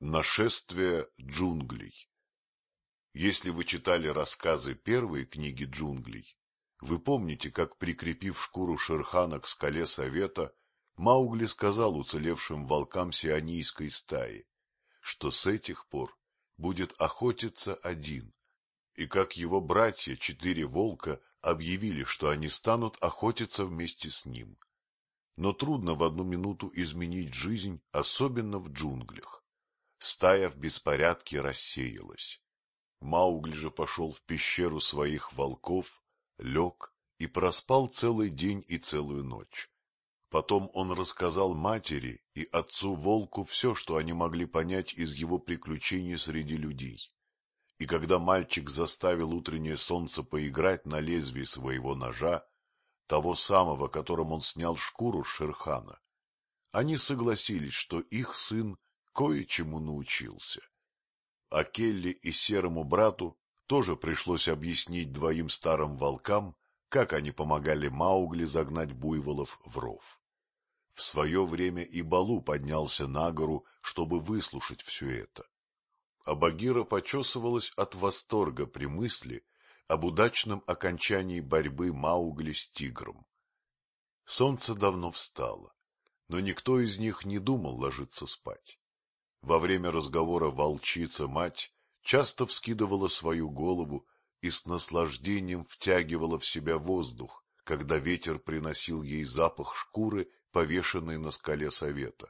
Нашествие джунглей. Если вы читали рассказы первой книги джунглей, вы помните, как, прикрепив шкуру Шерхана к скале Совета, Маугли сказал уцелевшим волкам сионийской стаи, что с этих пор будет охотиться один, и как его братья, 4 волка, объявили, что они станут охотиться вместе с ним. Но трудно в одну минуту изменить жизнь, особенно в джунглях. Стая в беспорядке рассеялась. Маугли же пошел в пещеру своих волков, лег и проспал целый день и целую ночь. Потом он рассказал матери и отцу-волку все, что они могли понять из его приключений среди людей. И когда мальчик заставил утреннее солнце поиграть на лезвии своего ножа, того самого, которым он снял шкуру с Шерхана, они согласились, что их сын кое-чему научился. А Келли и серому брату тоже пришлось объяснить 2 старым волкам, как они помогали Маугли загнать буйволов в ров. В свое время и Балу поднялся на гору, чтобы выслушать все это. А Багира почесывалась от восторга при мысли об удачном окончании борьбы Маугли с тигром. Солнце давно встало, но никто из них не думал ложиться спать. Во время разговора волчица-мать часто вскидывала свою голову и с наслаждением втягивала в себя воздух, когда ветер приносил ей запах шкуры, повешенной на скале Совета.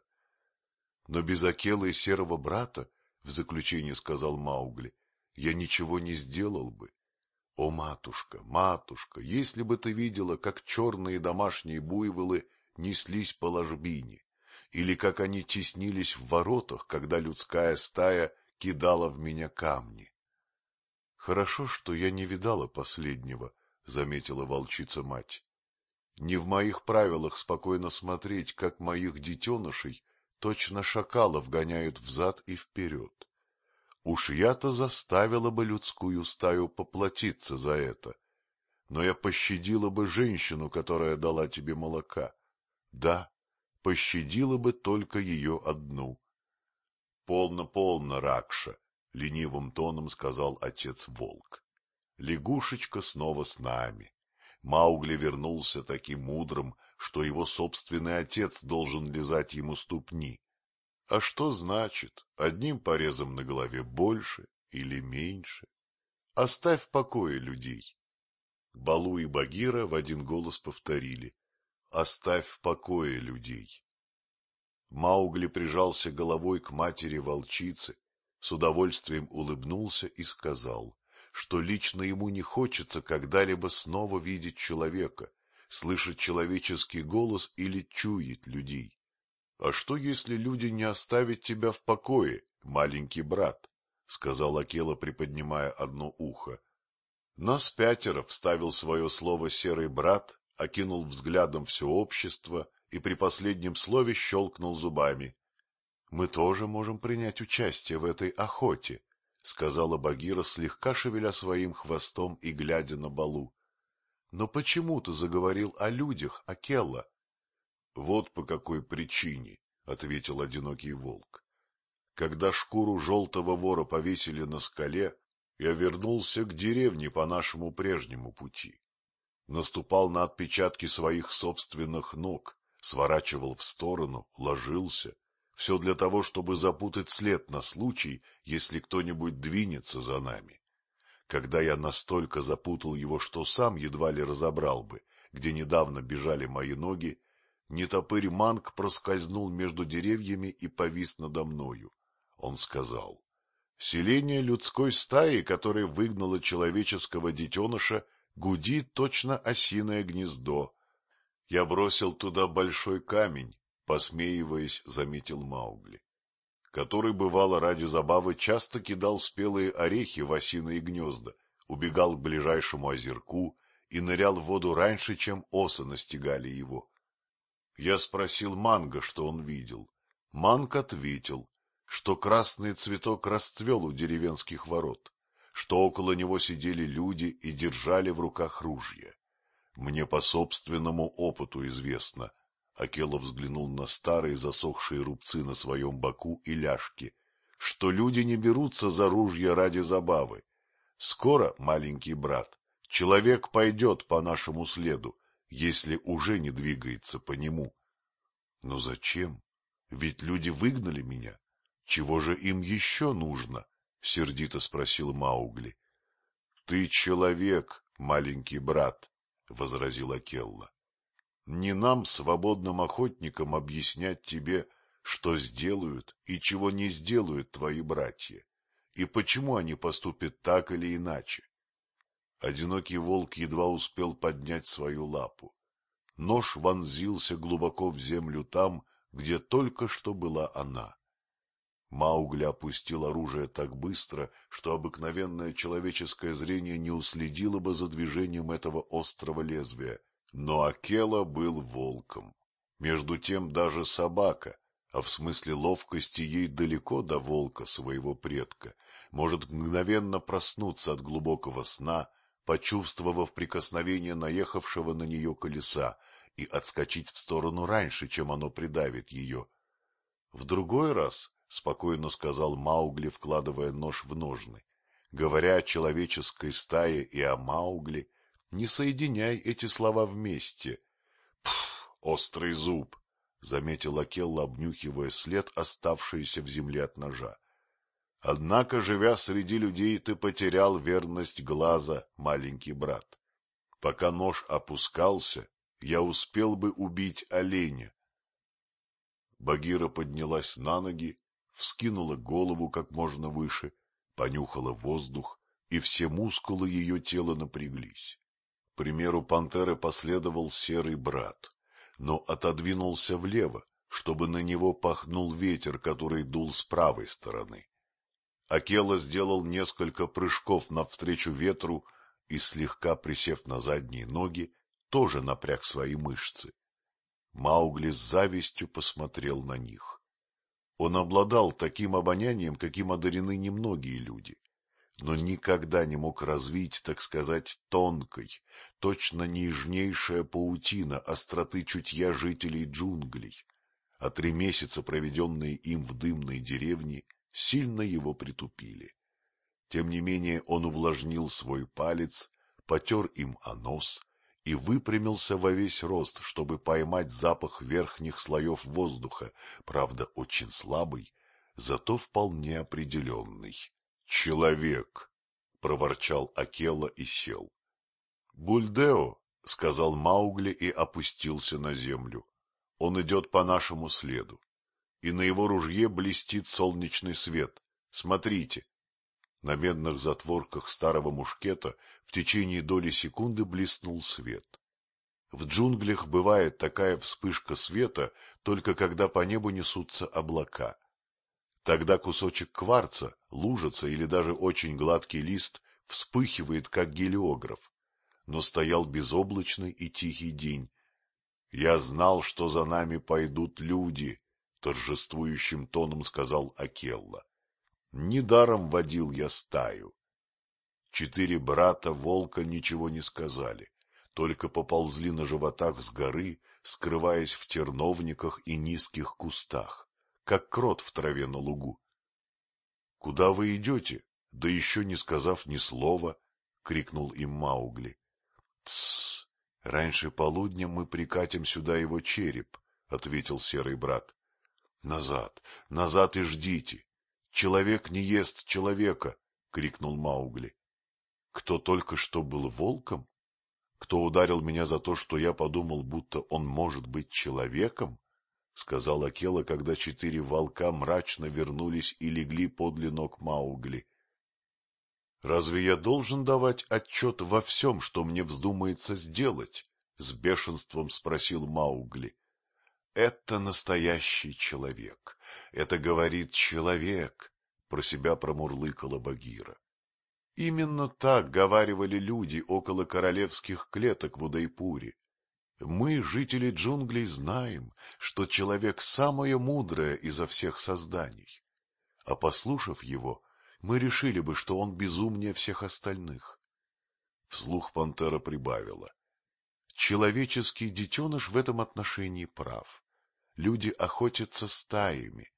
Но без Акелы и серого брата, в заключение сказал Маугли, я ничего не сделал бы. О, матушка, матушка, если бы ты видела, как черные домашние буйволы неслись по ложбине, или как они теснились в воротах, когда людская стая кидала в меня камни. — Хорошо, что я не видала последнего, — заметила волчица-мать. — Не в моих правилах спокойно смотреть, как моих детенышей точно шакалов гоняют взад и вперед. Уж я-то заставила бы людскую стаю поплатиться за это, но я пощадила бы женщину, которая дала тебе молока. Да, пощадила бы только ее одну. — Полно, полно, Ракша, — ленивым тоном сказал отец-волк. Лягушечка снова с нами. Маугли вернулся таким мудрым, что его собственный отец должен лизать ему ступни. А что значит, одним порезом на голове больше или меньше? Оставь в покое людей. Балу и Багира в один голос повторили: оставь в покое людей. Маугли прижался головой к матери волчицы, с удовольствием улыбнулся и сказал, что лично ему не хочется когда-либо снова видеть человека, слышать человеческий голос или чуять людей. — А что, если люди не оставят тебя в покое, маленький брат? — сказал Акела, приподнимая одно ухо. Нас 5, — вставил свое слово серый брат, окинул взглядом все общество и при последнем слове щелкнул зубами. — Мы тоже можем принять участие в этой охоте, — сказала Багира, слегка шевеля своим хвостом и глядя на Балу. — Но почему ты заговорил о людях, Акела? — Вот по какой причине, — ответил одинокий волк. Когда шкуру желтого вора повесили на скале, я вернулся к деревне по нашему прежнему пути. Наступал на отпечатки своих собственных ног, сворачивал в сторону, ложился. Все для того, чтобы запутать след на случай, если кто-нибудь двинется за нами. Когда я настолько запутал его, что сам едва ли разобрал бы, где недавно бежали мои ноги, нетопырь Манг проскользнул между деревьями и повис надо мною. Он сказал: селение людской стаи, которая выгнала человеческого детеныша, гудит точно осиное гнездо. Я бросил туда большой камень, посмеиваясь, заметил Маугли, который, бывало, ради забавы часто кидал спелые орехи в осиные гнезда, убегал к ближайшему озерку и нырял в воду раньше, чем осы настигали его. Я спросил Манга, что он видел. Манг ответил, что красный цветок расцвел у деревенских ворот, что около него сидели люди и держали в руках ружья. Мне по собственному опыту известно. Акела взглянул на старые засохшие рубцы на своем боку и ляжке, что люди не берутся за ружья ради забавы. Скоро, маленький брат, человек пойдет по нашему следу, если уже не двигается по нему. Но зачем? Ведь люди выгнали меня. Чего же им еще нужно? — сердито спросил Маугли. — Ты человек, маленький брат, — возразил Акелла. — Не нам, свободным охотникам, объяснять тебе, что сделают и чего не сделают твои братья, и почему они поступят так или иначе. Одинокий волк едва успел поднять свою лапу. Нож вонзился глубоко в землю там, где только что была она. Маугли опустил оружие так быстро, что обыкновенное человеческое зрение не уследило бы за движением этого острого лезвия. Но Акела был волком. Между тем даже собака, а в смысле ловкости ей далеко до волка, своего предка, может мгновенно проснуться от глубокого сна, почувствовав прикосновение наехавшего на нее колеса, и отскочить в сторону раньше, чем оно придавит ее. В другой раз, — спокойно сказал Маугли, вкладывая нож в ножны, — говоря о человеческой стае и о Маугли, не соединяй эти слова вместе. — Пф, острый зуб! — заметил Акелла, обнюхивая след, оставшийся в земле от ножа. — Однако, живя среди людей, ты потерял верность глаза, маленький брат. Пока нож опускался, я успел бы убить оленя. Багира поднялась на ноги, вскинула голову как можно выше, понюхала воздух, и все мускулы ее тела напряглись. К примеру пантеры последовал серый брат, но отодвинулся влево, чтобы на него пахнул ветер, который дул с правой стороны. Акела сделал несколько прыжков навстречу ветру и, слегка присев на задние ноги, тоже напряг свои мышцы. Маугли с завистью посмотрел на них. Он обладал таким обонянием, каким одарены немногие люди, но никогда не мог развить, так сказать, тонкой, точно нежнейшая паутина остроты чутья жителей джунглей, а 3 месяца, проведенные им в дымной деревне, сильно его притупили. Тем не менее он увлажнил свой палец, потер им о нос и выпрямился во весь рост, чтобы поймать запах верхних слоев воздуха, правда, очень слабый, зато вполне определенный. — Человек! — проворчал Акела и сел. — Бульдео, — сказал Маугли и опустился на землю. — Он идет по нашему следу, и на его ружье блестит солнечный свет. Смотрите. На медных затворках старого мушкета в течение доли секунды блеснул свет. В джунглях бывает такая вспышка света, только когда по небу несутся облака. Тогда кусочек кварца, лужица или даже очень гладкий лист вспыхивает, как гелиограф. Но стоял безоблачный и тихий день. — Я знал, что за нами пойдут люди, — торжествующим тоном сказал Акелла. Недаром водил я стаю. 4 брата волка ничего не сказали, только поползли на животах с горы, скрываясь в терновниках и низких кустах, как крот в траве на лугу. — Куда вы идете? Да еще не сказав ни слова, — крикнул им Маугли. — Тссс! Раньше полудня мы прикатим сюда его череп, — ответил серый брат. — Назад, назад и ждите! Человек не ест человека! — крикнул Маугли. — Кто только что был волком? Кто ударил меня за то, что я подумал, будто он может быть человеком? — сказал Акела, когда 4 волка мрачно вернулись и легли подле ног Маугли. — Разве я должен давать отчет во всем, что мне вздумается сделать? — с бешенством спросил Маугли. — Это настоящий человек. Это говорит человек, — про себя промурлыкала Багира. Именно так говаривали люди около королевских клеток в Удайпуре. Мы, жители джунглей, знаем, что человек самое мудрое изо всех созданий. А послушав его, мы решили бы, что он безумнее всех остальных. Вслух пантера прибавила. Человеческий детеныш в этом отношении прав. Люди охотятся стаями.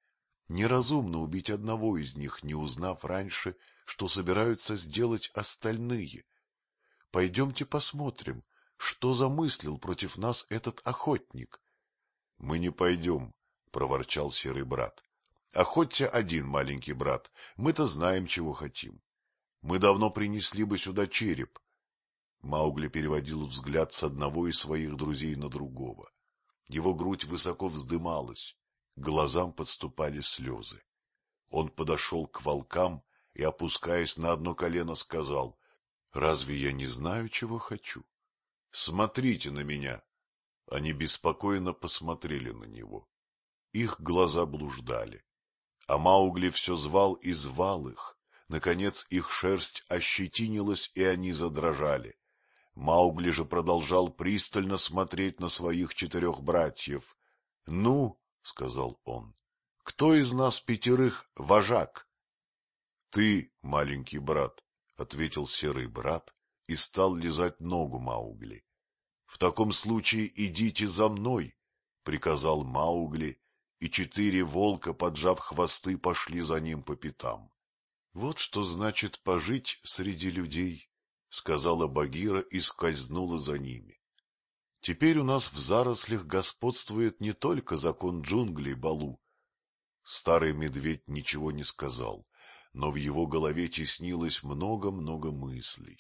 Неразумно убить одного из них, не узнав раньше, что собираются сделать остальные. Пойдемте посмотрим, что замыслил против нас этот охотник. — Мы не пойдем, — проворчал серый брат. — Охоться один, маленький брат, мы-то знаем, чего хотим. Мы давно принесли бы сюда череп. Маугли переводил взгляд с одного из своих друзей на другого. Его грудь высоко вздымалась, к глазам подступали слезы. Он подошел к волкам и, опускаясь на одно колено, сказал: — Разве я не знаю, чего хочу? Смотрите на меня. Они беспокойно посмотрели на него. Их глаза блуждали. А Маугли все звал и звал их. Наконец их шерсть ощетинилась, и они задрожали. Маугли же продолжал пристально смотреть на своих 4 братьев. — Ну, — сказал он, — кто из нас 5 вожак? — Ты, маленький брат, — ответил серый брат и стал лизать ногу Маугли. — В таком случае идите за мной, — приказал Маугли, и 4 волка, поджав хвосты, пошли за ним по пятам. — Вот что значит пожить среди людей, — сказала Багира и скользнула за ними. Теперь у нас в зарослях господствует не только закон джунглей, Балу. Старый медведь ничего не сказал, но в его голове теснилось много-много мыслей.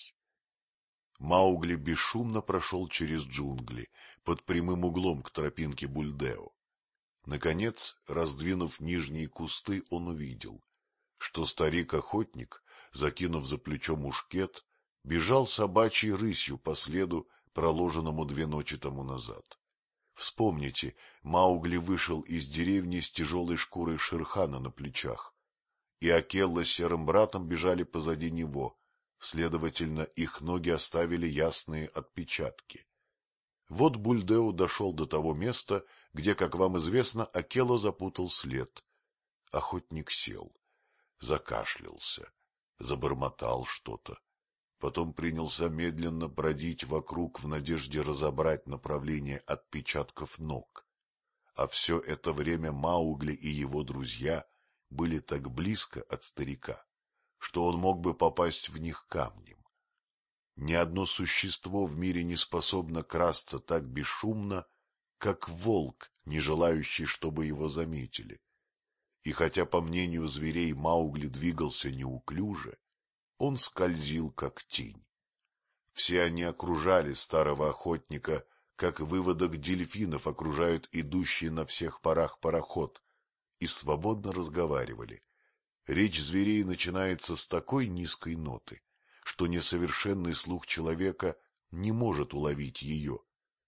Маугли бесшумно прошел через джунгли, под прямым углом к тропинке Бульдео. Наконец, раздвинув нижние кусты, он увидел, что старик-охотник, закинув за плечо мушкет, бежал собачьей рысью по следу, проложенному 2 ночи тому назад. Вспомните, Маугли вышел из деревни с тяжелой шкурой Шерхана на плечах, и Акелла с серым братом бежали позади него, следовательно, их ноги оставили ясные отпечатки. Вот Бульдео дошел до того места, где, как вам известно, Акелла запутал след. Охотник сел, закашлялся, забормотал что-то. Потом принялся медленно бродить вокруг в надежде разобрать направление отпечатков ног. А все это время Маугли и его друзья были так близко от старика, что он мог бы попасть в них камнем. Ни одно существо в мире не способно красться так бесшумно, как волк, не желающий, чтобы его заметили. И хотя, по мнению зверей, Маугли двигался неуклюже, он скользил как тень. Все они окружали старого охотника, как выводок дельфинов окружают идущий на всех парах пароход, и свободно разговаривали. Речь зверей начинается с такой низкой ноты, что несовершенный слух человека не может уловить ее.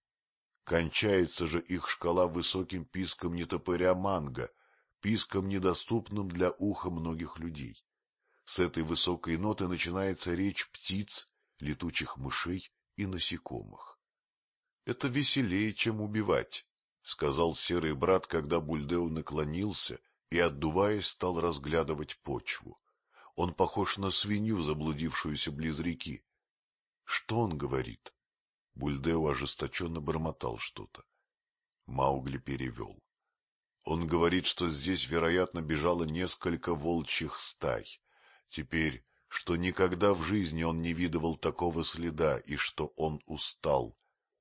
Кончается же их шкала высоким писком нетопыря манго, писком, недоступным для уха многих людей. С этой высокой ноты начинается речь птиц, летучих мышей и насекомых. — Это веселее, чем убивать, — сказал серый брат, когда Бульдео наклонился и, отдуваясь, стал разглядывать почву. Он похож на свинью, заблудившуюся близ реки. — Что он говорит? Бульдео ожесточенно бормотал что-то. Маугли перевел. Он говорит, что здесь, вероятно, бежало несколько волчьих стай. Теперь, что никогда в жизни он не видывал такого следа и что он устал.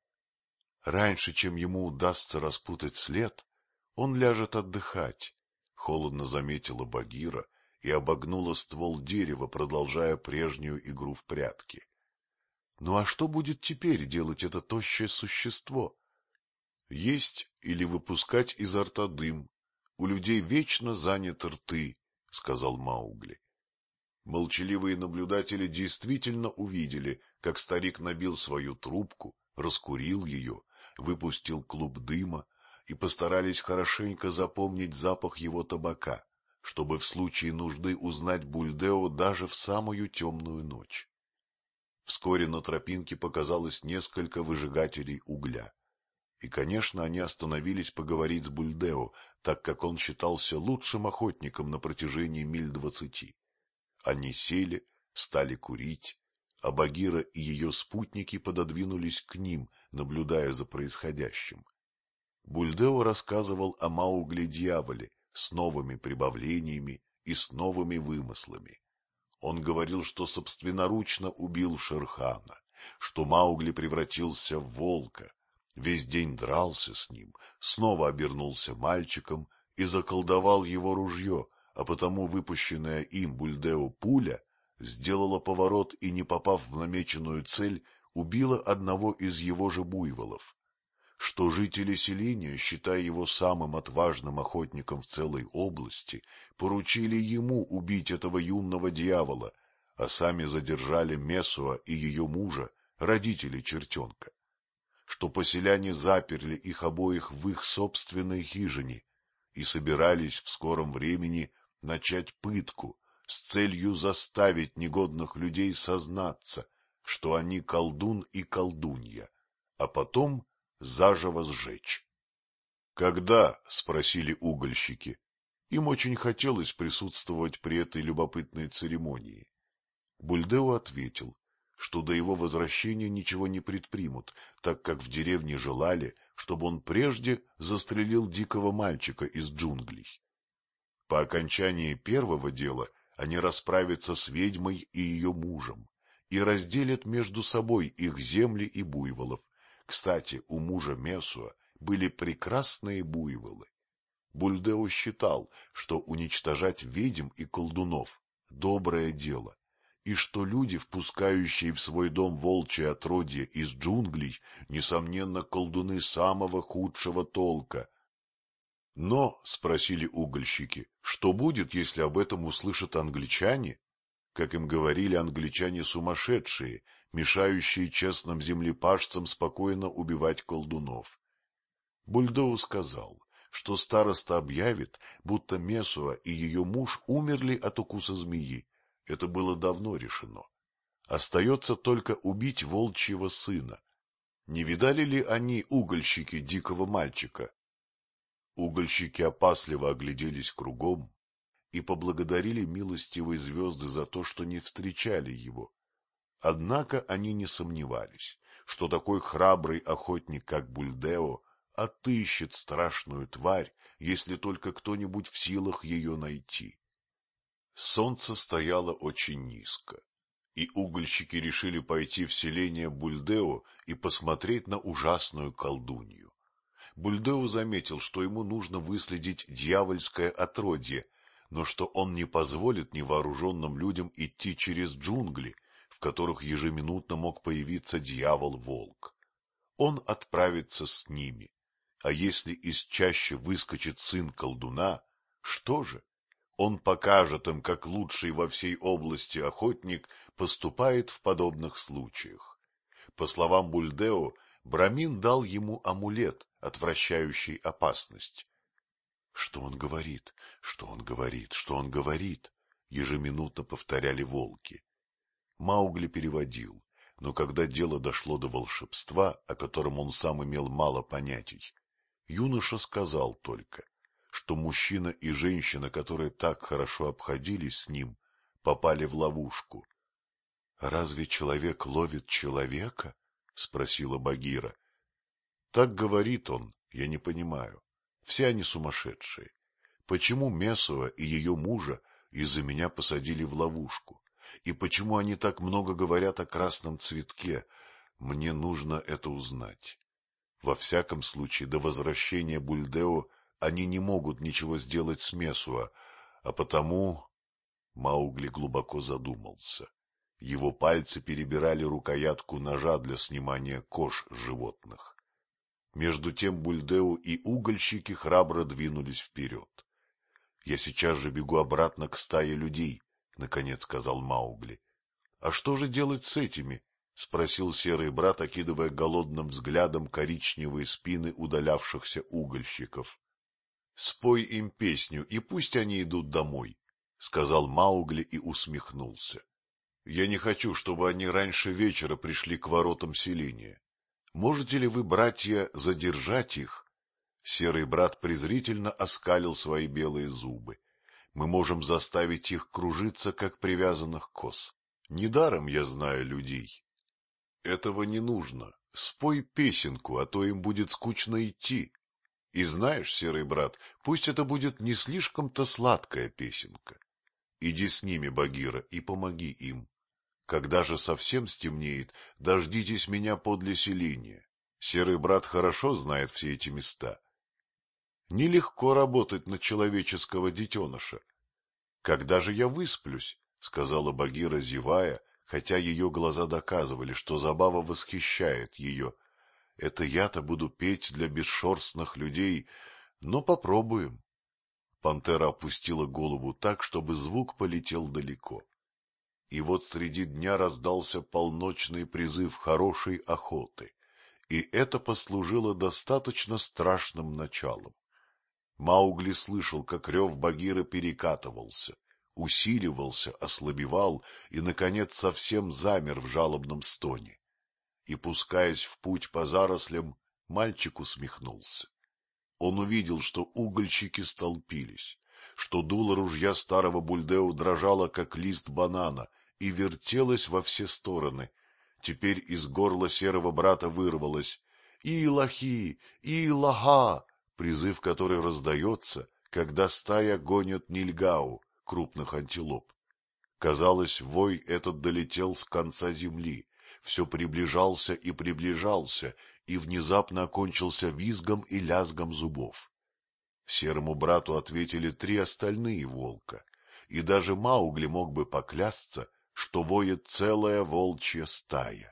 Раньше, чем ему удастся распутать след, он ляжет отдыхать, — холодно заметила Багира и обогнула ствол дерева, продолжая прежнюю игру в прятки. Ну а что будет теперь делать это тощее существо? Есть или выпускать изо рта дым. У людей вечно заняты рты, — сказал Маугли. Молчаливые наблюдатели действительно увидели, как старик набил свою трубку, раскурил ее, выпустил клуб дыма и постарались хорошенько запомнить запах его табака, чтобы в случае нужды узнать Бульдео даже в самую темную ночь. Вскоре на тропинке показалось несколько выжигателей угля. И, конечно, они остановились поговорить с Бульдео, так как он считался лучшим охотником на протяжении миль 20. Они сели, стали курить, а Багира и ее спутники пододвинулись к ним, наблюдая за происходящим. Бульдео рассказывал о Маугли-дьяволе, с новыми прибавлениями и с новыми вымыслами. Он говорил, что собственноручно убил Шерхана, что Маугли превратился в волка, весь день дрался с ним, снова обернулся мальчиком и заколдовал его ружье, а потому выпущенная им Бульдео пуля сделала поворот и, не попав в намеченную цель, убила одного из его же буйволов. Что жители селения, считая его самым отважным охотником в целой области, поручили ему убить этого юного дьявола, а сами задержали Мессуа и ее мужа, родителей чертенка. Что поселяне заперли их обоих в их собственной хижине и собирались в скором времени начать пытку с целью заставить негодных людей сознаться, что они колдун и колдунья, а потом заживо сжечь. «Когда?» — спросили угольщики. Им очень хотелось присутствовать при этой любопытной церемонии. Бульдео ответил, что до его возвращения ничего не предпримут, так как в деревне желали, чтобы он прежде застрелил дикого мальчика из джунглей. По окончании первого дела они расправятся с ведьмой и ее мужем и разделят между собой их земли и буйволов. Кстати, у мужа Мессуа были прекрасные буйволы. Бульдео считал, что уничтожать ведьм и колдунов — доброе дело, и что люди, впускающие в свой дом волчье отродье из джунглей, несомненно, колдуны самого худшего толка. Но, — спросили угольщики, — что будет, если об этом услышат англичане? Как им говорили, англичане сумасшедшие, мешающие честным землепашцам спокойно убивать колдунов. Бульдео сказал, что староста объявит, будто Мессуа и ее муж умерли от укуса змеи. Это было давно решено. Остается только убить волчьего сына. Не видали ли они, угольщики, дикого мальчика? Угольщики опасливо огляделись кругом и поблагодарили милостивые звезды за то, что не встречали его. Однако они не сомневались, что такой храбрый охотник, как Бульдео, отыщет страшную тварь, если только кто-нибудь в силах ее найти. Солнце стояло очень низко, и угольщики решили пойти в селение Бульдео и посмотреть на ужасную колдунью. Бульдео заметил, что ему нужно выследить дьявольское отродье, но что он не позволит невооруженным людям идти через джунгли, в которых ежеминутно мог появиться дьявол-волк. Он отправится с ними, а если из чащи выскочит сын колдуна, что же? Он покажет им, как лучший во всей области охотник поступает в подобных случаях. По словам Бульдео, Брамин дал ему амулет, отвращающий опасность. Что он говорит? Что он говорит? Что он говорит? Ежеминутно повторяли волки. Маугли переводил, но когда дело дошло до волшебства, о котором он сам имел мало понятий, юноша сказал только, что мужчина и женщина, которые так хорошо обходились с ним, попали в ловушку. — Разве человек ловит человека? — спросила Багира. — Так говорит он, я не понимаю. Все они сумасшедшие. Почему Мессуа и ее мужа из-за меня посадили в ловушку? И почему они так много говорят о красном цветке? Мне нужно это узнать. Во всяком случае, до возвращения Бульдео они не могут ничего сделать с Мессуа, а потому... Маугли глубоко задумался. Его пальцы перебирали рукоятку ножа для снимания кож животных. Между тем Бульдео и угольщики храбро двинулись вперед. — Я сейчас же бегу обратно к стае людей, — наконец сказал Маугли. — А что же делать с этими? — спросил серый брат, окидывая голодным взглядом коричневые спины удалявшихся угольщиков. — Спой им песню, и пусть они идут домой, — сказал Маугли и усмехнулся. — Я не хочу, чтобы они раньше вечера пришли к воротам селения. Можете ли вы, братья, задержать их? Серый брат презрительно оскалил свои белые зубы. Мы можем заставить их кружиться, как привязанных коз. Недаром я знаю людей. Этого не нужно. Спой песенку, а то им будет скучно идти. И знаешь, серый брат, пусть это будет не слишком-то сладкая песенка. Иди с ними, Багира, и помоги им. Когда же совсем стемнеет, дождитесь меня подле селения. Серый брат хорошо знает все эти места. Нелегко работать на человеческого детеныша. — Когда же я высплюсь? — сказала Багира, зевая, хотя ее глаза доказывали, что забава восхищает ее. — Это я-то буду петь для бесшерстных людей, но попробуем. Пантера опустила голову так, чтобы звук полетел далеко. И вот среди дня раздался полночный призыв хорошей охоты, и это послужило достаточно страшным началом. Маугли слышал, как рев Багиры перекатывался, усиливался, ослабевал и, наконец, совсем замер в жалобном стоне. И, пускаясь в путь по зарослям, мальчик усмехнулся. Он увидел, что угольщики столпились, что дуло ружья старого Бульдео дрожало, как лист банана, и вертелось во все стороны. Теперь из горла серого брата вырвалось «И-лахи! И-лаха!», призыв, который раздается, когда стая гонит нильгау, крупных антилоп. Казалось, вой этот долетел с конца земли, все приближался и приближался, и внезапно окончился визгом и лязгом зубов. Серому брату ответили 3 остальные волка, и даже Маугли мог бы поклясться, что воет целая волчья стая.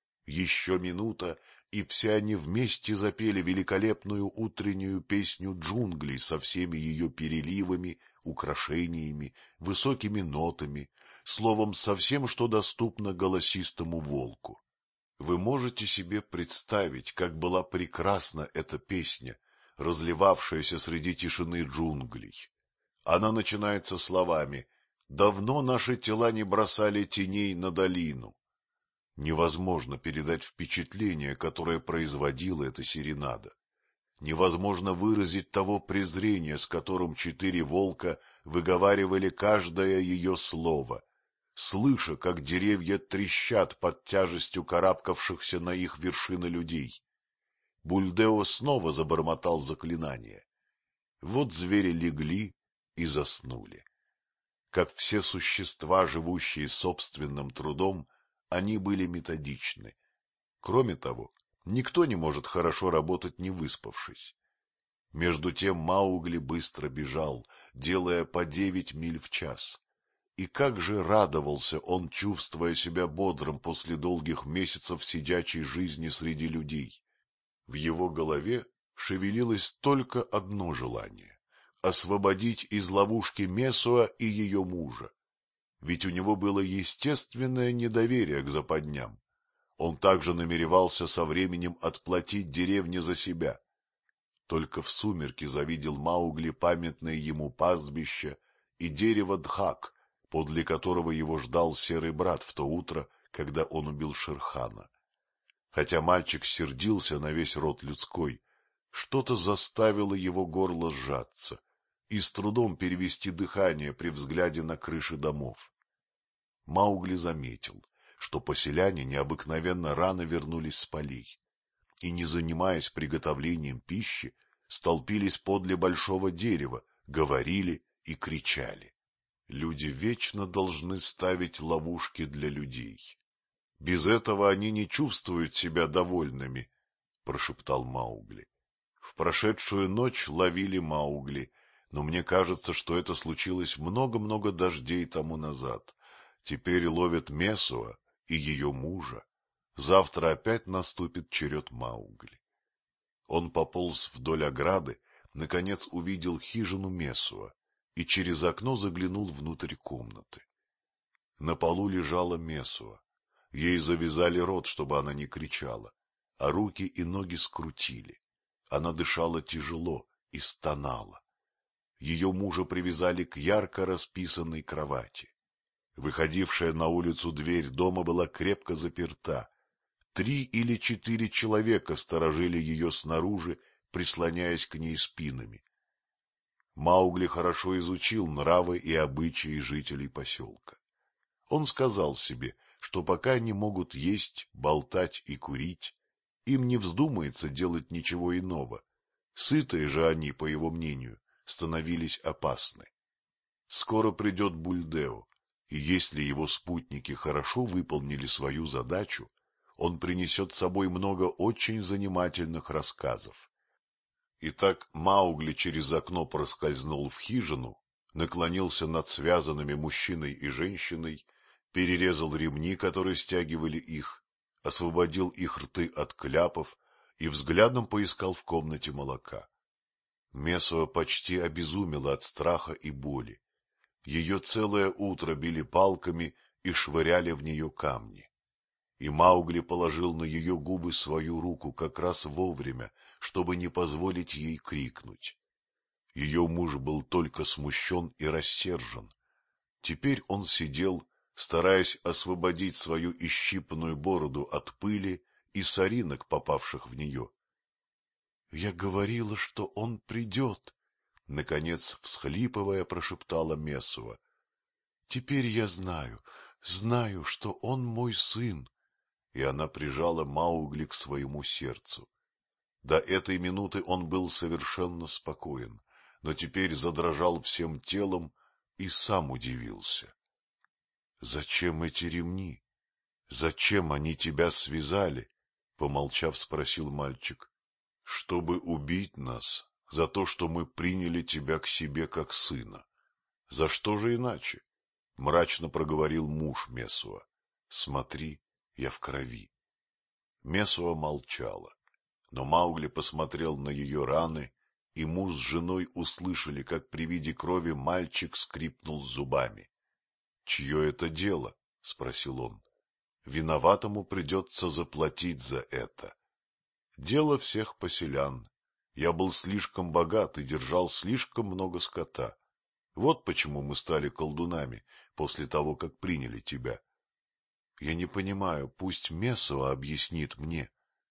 Еще минута, и все они вместе запели великолепную утреннюю песню джунглей со всеми ее переливами, украшениями, высокими нотами, словом, со всем, что доступно голосистому волку. Вы можете себе представить, как была прекрасна эта песня, разливавшаяся среди тишины джунглей. Она начинается словами «Давно наши тела не бросали теней на долину». Невозможно передать впечатление, которое производила эта серенада. Невозможно выразить того презрения, с которым 4 волка выговаривали каждое ее слово, слыша, как деревья трещат под тяжестью карабкавшихся на их вершины людей. Бульдео снова забормотал заклинание. Вот звери легли и заснули. Как все существа, живущие собственным трудом, они были методичны. Кроме того, никто не может хорошо работать, не выспавшись. Между тем Маугли быстро бежал, делая по 9 миль в час. И как же радовался он, чувствуя себя бодрым после долгих месяцев сидячей жизни среди людей. В его голове шевелилось только одно желание — освободить из ловушки Мессуа и ее мужа. Ведь у него было естественное недоверие к западням. Он также намеревался со временем отплатить деревне за себя. Только в сумерки завидел Маугли памятное ему пастбище и дерево Дхак, подле которого его ждал серый брат в то утро, когда он убил Шерхана. Хотя мальчик сердился на весь род людской, что-то заставило его горло сжаться и с трудом перевести дыхание при взгляде на крыши домов. Маугли заметил, что поселяне необыкновенно рано вернулись с полей и, не занимаясь приготовлением пищи, столпились подле большого дерева, говорили и кричали. Люди вечно должны ставить ловушки для людей. Без этого они не чувствуют себя довольными, — прошептал Маугли. В прошедшую ночь ловили Маугли, но мне кажется, что это случилось много-много дождей тому назад. Теперь ловят Мессуа и ее мужа. Завтра опять наступит черед Маугли. Он пополз вдоль ограды, наконец увидел хижину Мессуа и через окно заглянул внутрь комнаты. На полу лежала Мессуа. Ей завязали рот, чтобы она не кричала, а руки и ноги скрутили. Она дышала тяжело и стонала. Ее мужа привязали к ярко расписанной кровати. Выходившая на улицу дверь дома была крепко заперта. 3 или 4 человека сторожили ее снаружи, прислоняясь к ней спинами. Маугли хорошо изучил нравы и обычаи жителей поселка. Он сказал себе, что пока они могут есть, болтать и курить, им не вздумается делать ничего иного. Сытые же они, по его мнению, становились опасны. Скоро придет Бульдео, и если его спутники хорошо выполнили свою задачу, он принесет с собой много очень занимательных рассказов. Итак, Маугли через окно проскользнул в хижину, наклонился над связанными мужчиной и женщиной, перерезал ремни, которые стягивали их, освободил их рты от кляпов и взглядом поискал в комнате молока. Мессуа почти обезумела от страха и боли. Ее целое утро били палками и швыряли в нее камни. И Маугли положил на ее губы свою руку как раз вовремя, чтобы не позволить ей крикнуть. Ее муж был только смущен и рассержен. Теперь он сидел, стараясь освободить свою исщипанную бороду от пыли и соринок, попавших в нее. — Я говорила, что он придет, — наконец, всхлипывая, прошептала Мессуа. — Теперь я знаю, что он мой сын. И она прижала Маугли к своему сердцу. До этой минуты он был совершенно спокоен, но теперь задрожал всем телом и сам удивился. — Зачем эти ремни? Зачем они тебя связали? — помолчав, спросил мальчик. — Чтобы убить нас за то, что мы приняли тебя к себе как сына. За что же иначе? — мрачно проговорил муж Мессуа. — Смотри, я в крови. Мессуа молчала, но Маугли посмотрел на ее раны, и муж с женой услышали, как при виде крови мальчик скрипнул зубами. — Чье это дело? — спросил он. — Виноватому придется заплатить за это. Дело всех поселян. Я был слишком богат и держал слишком много скота. Вот почему мы стали колдунами после того, как приняли тебя. Я не понимаю, пусть Мессуа объяснит мне.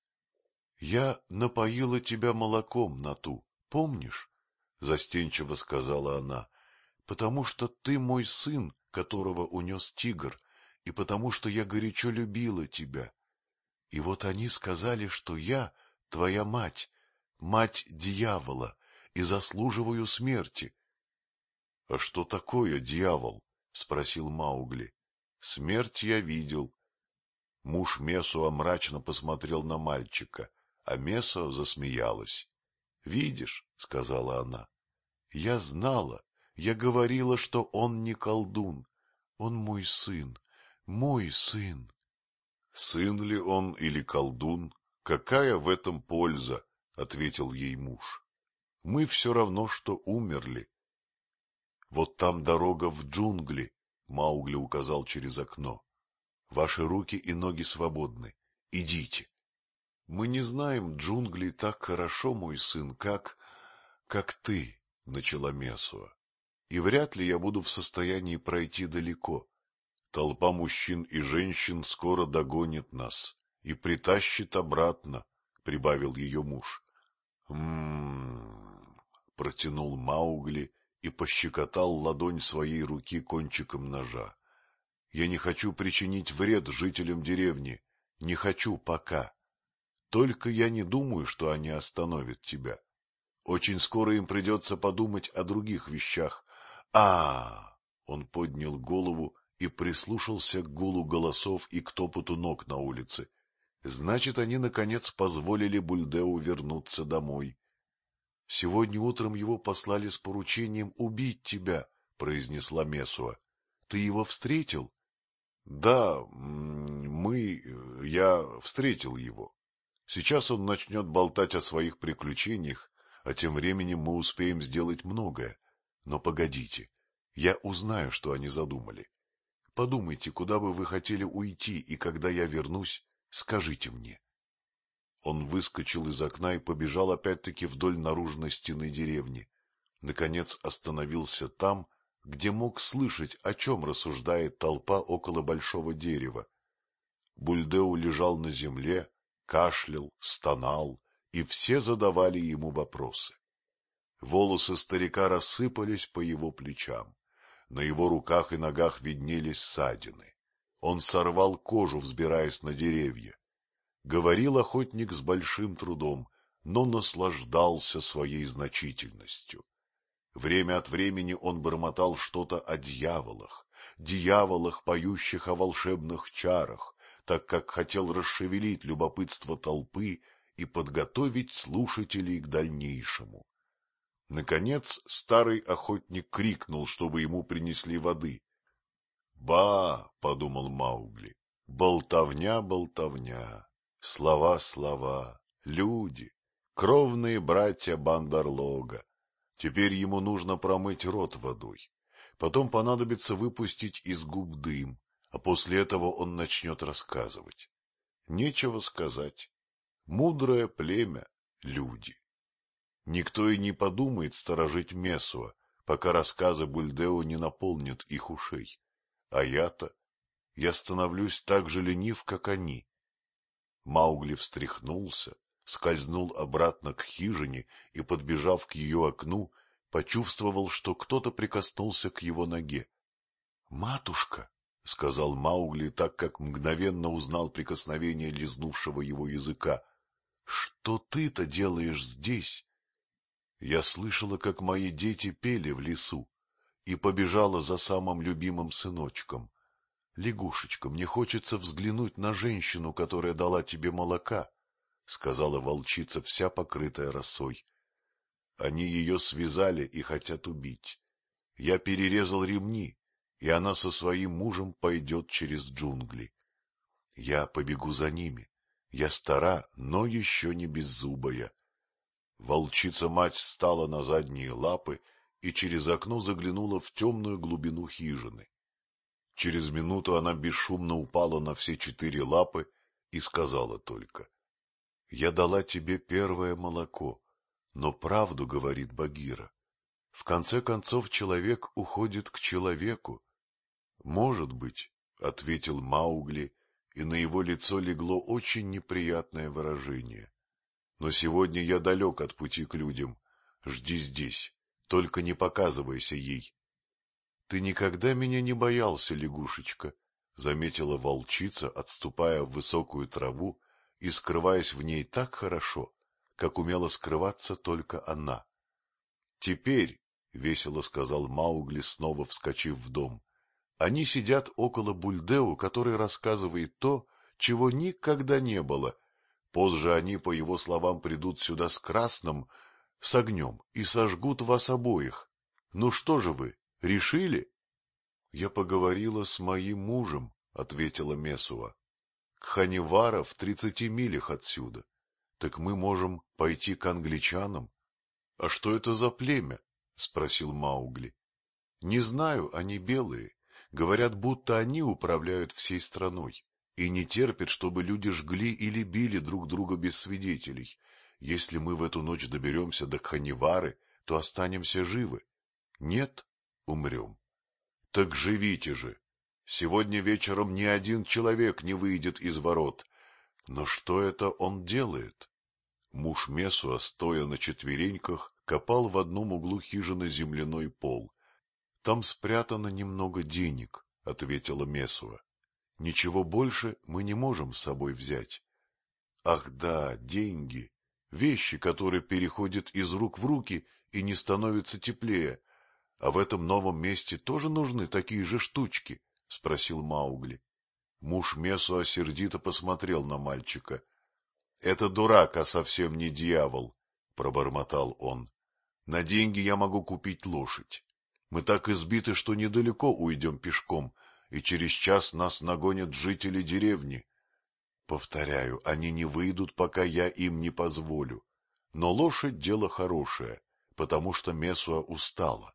Я напоила тебя молоком, Нату, помнишь? — застенчиво сказала она, — потому что ты мой сын, которого унес тигр, и потому что я горячо любила тебя. И вот они сказали, что я твоя мать, мать дьявола, и заслуживаю смерти. — А что такое дьявол? — спросил Маугли. — Смерть я видел. Муж Мессуа мрачно посмотрел на мальчика, а Мессуа засмеялась. — Видишь, — сказала она, — я знала, я говорила, что он не колдун. Он мой сын, мой сын. — Сын ли он или колдун? Какая в этом польза? — ответил ей муж. — Мы все равно, что умерли. — Вот там дорога в джунгли, — Маугли указал через окно. — Ваши руки и ноги свободны. Идите. — Мы не знаем джунглей так хорошо, мой сын, как ты, — начала Мессуа. — И вряд ли я буду в состоянии пройти далеко. Толпа мужчин и женщин скоро догонит нас и притащит обратно, — прибавил ее муж. — протянул Маугли и пощекотал ладонь своей руки кончиком ножа. — Я не хочу причинить вред жителям деревни, не хочу пока. Только я не думаю, что они остановят тебя. Очень скоро им придется подумать о других вещах. Он поднял голову и прислушался к гулу голосов и к топоту ног на улице. Значит, они, наконец, позволили Бульдео вернуться домой. — Сегодня утром его послали с поручением убить тебя, — произнесла Мессуа. — Ты его встретил? — Да, я встретил его. Сейчас он начнет болтать о своих приключениях, а тем временем мы успеем сделать многое. Но погодите, я узнаю, что они задумали. Подумайте, куда бы вы хотели уйти, и когда я вернусь, скажите мне. Он выскочил из окна и побежал опять-таки вдоль наружной стены деревни. Наконец остановился там, где мог слышать, о чем рассуждает толпа около большого дерева. Бульдео лежал на земле, кашлял, стонал, и все задавали ему вопросы. Волосы старика рассыпались по его плечам. На его руках и ногах виднелись ссадины. Он сорвал кожу, взбираясь на деревья. Говорил охотник с большим трудом, но наслаждался своей значительностью. Время от времени он бормотал что-то о дьяволах, поющих о волшебных чарах, так как хотел расшевелить любопытство толпы и подготовить слушателей к дальнейшему. Наконец старый охотник крикнул, чтобы ему принесли воды. «Ба!» — подумал Маугли. «Болтовня, болтовня, слова, люди, кровные братья Бандарлога. Теперь ему нужно промыть рот водой. Потом понадобится выпустить из губ дым, а после этого он начнет рассказывать. Нечего сказать. Мудрое племя — люди. Никто и не подумает сторожить Мессуа, пока рассказы Бульдео не наполнят их ушей. А я становлюсь так же ленив, как они. Маугли встряхнулся, скользнул обратно к хижине и, подбежав к ее окну, почувствовал, что кто-то прикоснулся к его ноге. — Матушка! — сказал Маугли, так как мгновенно узнал прикосновение лизнувшего его языка. — Что ты-то делаешь здесь? Я слышала, как мои дети пели в лесу, и побежала за самым любимым сыночком. Лягушечка, мне хочется взглянуть на женщину, которая дала тебе молока, — сказала волчица, вся покрытая росой. Они ее связали и хотят убить. Я перерезал ремни, и она со своим мужем пойдет через джунгли. Я побегу за ними. Я стара, но еще не беззубая. Волчица-мать встала на задние лапы и через окно заглянула в темную глубину хижины. Через минуту она бесшумно упала на все 4 лапы и сказала только: — Я дала тебе первое молоко, но правду говорит Багира. В конце концов человек уходит к человеку. — Может быть, — ответил Маугли, и на его лицо легло очень неприятное выражение. — Но сегодня я далек от пути к людям. Жди здесь, только не показывайся ей. — Ты никогда меня не боялся, лягушечка, — заметила волчица, отступая в высокую траву и скрываясь в ней так хорошо, как умела скрываться только она. — Теперь, — весело сказал Маугли, снова вскочив в дом, — они сидят около Бульдео, который рассказывает то, чего никогда не было. Позже они, по его словам, придут сюда с красным, с огнем, и сожгут вас обоих. Ну что же вы, решили? — Я поговорила с моим мужем, — ответила Мессуа. — Кханивара в 30 милях отсюда. Так мы можем пойти к англичанам. — А что это за племя? — спросил Маугли. — Не знаю, они белые. Говорят, будто они управляют всей страной и не терпят, чтобы люди жгли или били друг друга без свидетелей. Если мы в эту ночь доберемся до Кханивары, то останемся живы. Нет, умрем. Так живите же. Сегодня вечером ни один человек не выйдет из ворот. Но что это он делает? Муж Мессуа, стоя на четвереньках, копал в одном углу хижины земляной пол. — Там спрятано немного денег, — ответила Мессуа. — Ничего больше мы не можем с собой взять. Ах да, деньги, вещи, которые переходят из рук в руки и не становятся теплее. А в этом новом месте тоже нужны такие же штучки? — спросил Маугли. Муж Мессуа сердито посмотрел на мальчика. — Это дурак, а совсем не дьявол, — пробормотал он. — На деньги я могу купить лошадь. Мы так избиты, что недалеко уйдем пешком, и через час нас нагонят жители деревни. Повторяю, они не выйдут, пока я им не позволю. Но лошадь — дело хорошее, потому что Мессуа устала.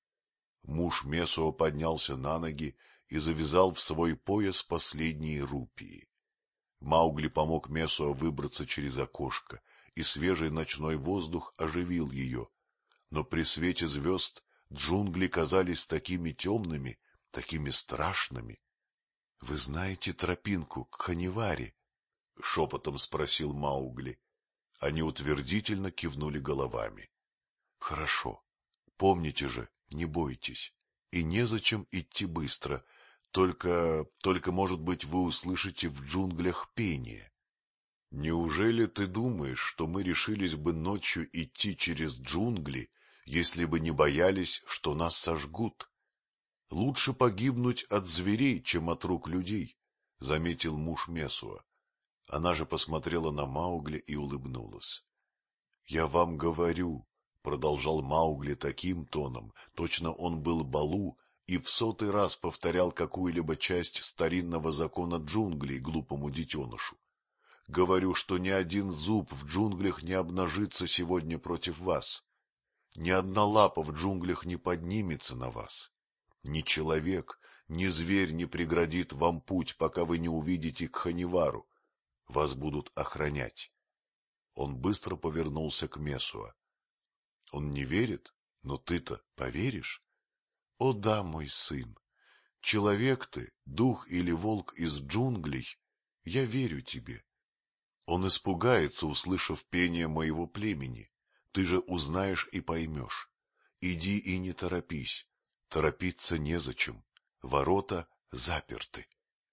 Муж Мессуа поднялся на ноги и завязал в свой пояс последние рупии. Маугли помог Мессуа выбраться через окошко, и свежий ночной воздух оживил ее. Но при свете звезд джунгли казались такими темными, такими страшными. — Вы знаете тропинку к Кханиваре? — шепотом спросил Маугли. Они утвердительно кивнули головами. — Хорошо. Помните же, не бойтесь. И незачем идти быстро. Только, может быть, вы услышите в джунглях пение. Неужели ты думаешь, что мы решились бы ночью идти через джунгли, если бы не боялись, что нас сожгут? Лучше погибнуть от зверей, чем от рук людей, — заметил муж Месуа. Она же посмотрела на Маугли и улыбнулась. — Я вам говорю, — продолжал Маугли таким тоном, точно он был Балу и в 100-й раз повторял какую-либо часть старинного закона джунглей глупому детенышу. — Говорю, что ни один зуб в джунглях не обнажится сегодня против вас. Ни одна лапа в джунглях не поднимется на вас. Ни человек, ни зверь не преградит вам путь, пока вы не увидите Кханивару. Вас будут охранять. Он быстро повернулся к Месуа. — Он не верит? Но ты-то поверишь? — О да, мой сын. Человек ты, дух или волк из джунглей, я верю тебе. Он испугается, услышав пение моего племени. Ты же узнаешь и поймешь. Иди и не торопись. Торопиться незачем. Ворота заперты.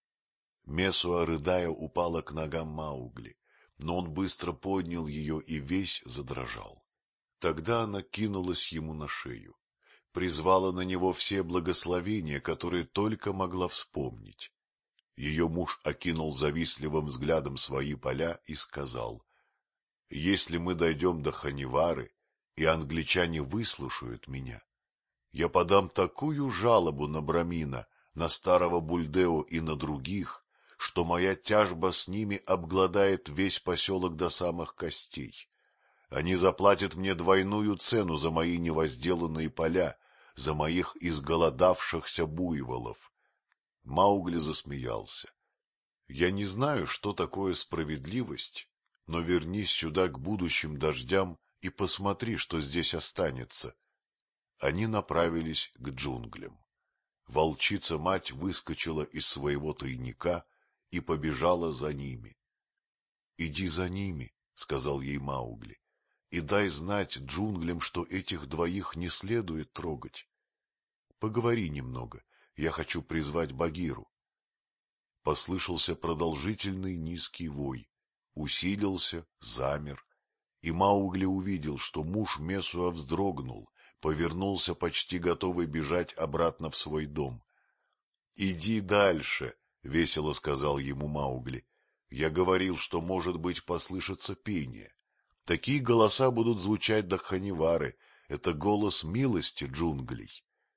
Месуа, рыдая, упала к ногам Маугли, но он быстро поднял ее и весь задрожал. Тогда она кинулась ему на шею, призвала на него все благословения, которые только могла вспомнить. Ее муж окинул завистливым взглядом свои поля и сказал: — Если мы дойдем до Ханивары, и англичане выслушают меня, я подам такую жалобу на Брамина, на старого Бульдео и на других, что моя тяжба с ними обгладает весь поселок до самых костей. Они заплатят мне двойную цену за мои невозделанные поля, за моих изголодавшихся буйволов. Маугли засмеялся. — Я не знаю, что такое справедливость, но вернись сюда к будущим дождям и посмотри, что здесь останется. Они направились к джунглям. Волчица-мать выскочила из своего тайника и побежала за ними. — Иди за ними, — сказал ей Маугли, — и дай знать джунглям, что этих двоих не следует трогать. Поговори немного, я хочу призвать Багиру. Послышался продолжительный низкий вой, усилился, замер, и Маугли увидел, что муж Месуа вздрогнул, повернулся, почти готовый бежать обратно в свой дом. — Иди дальше, — весело сказал ему Маугли. — Я говорил, что, может быть, послышится пение. Такие голоса будут звучать до Ханивары. Это голос милости джунглей.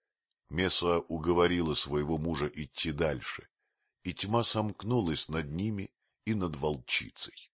Месуа уговорила своего мужа идти дальше, и тьма сомкнулась над ними и над волчицей.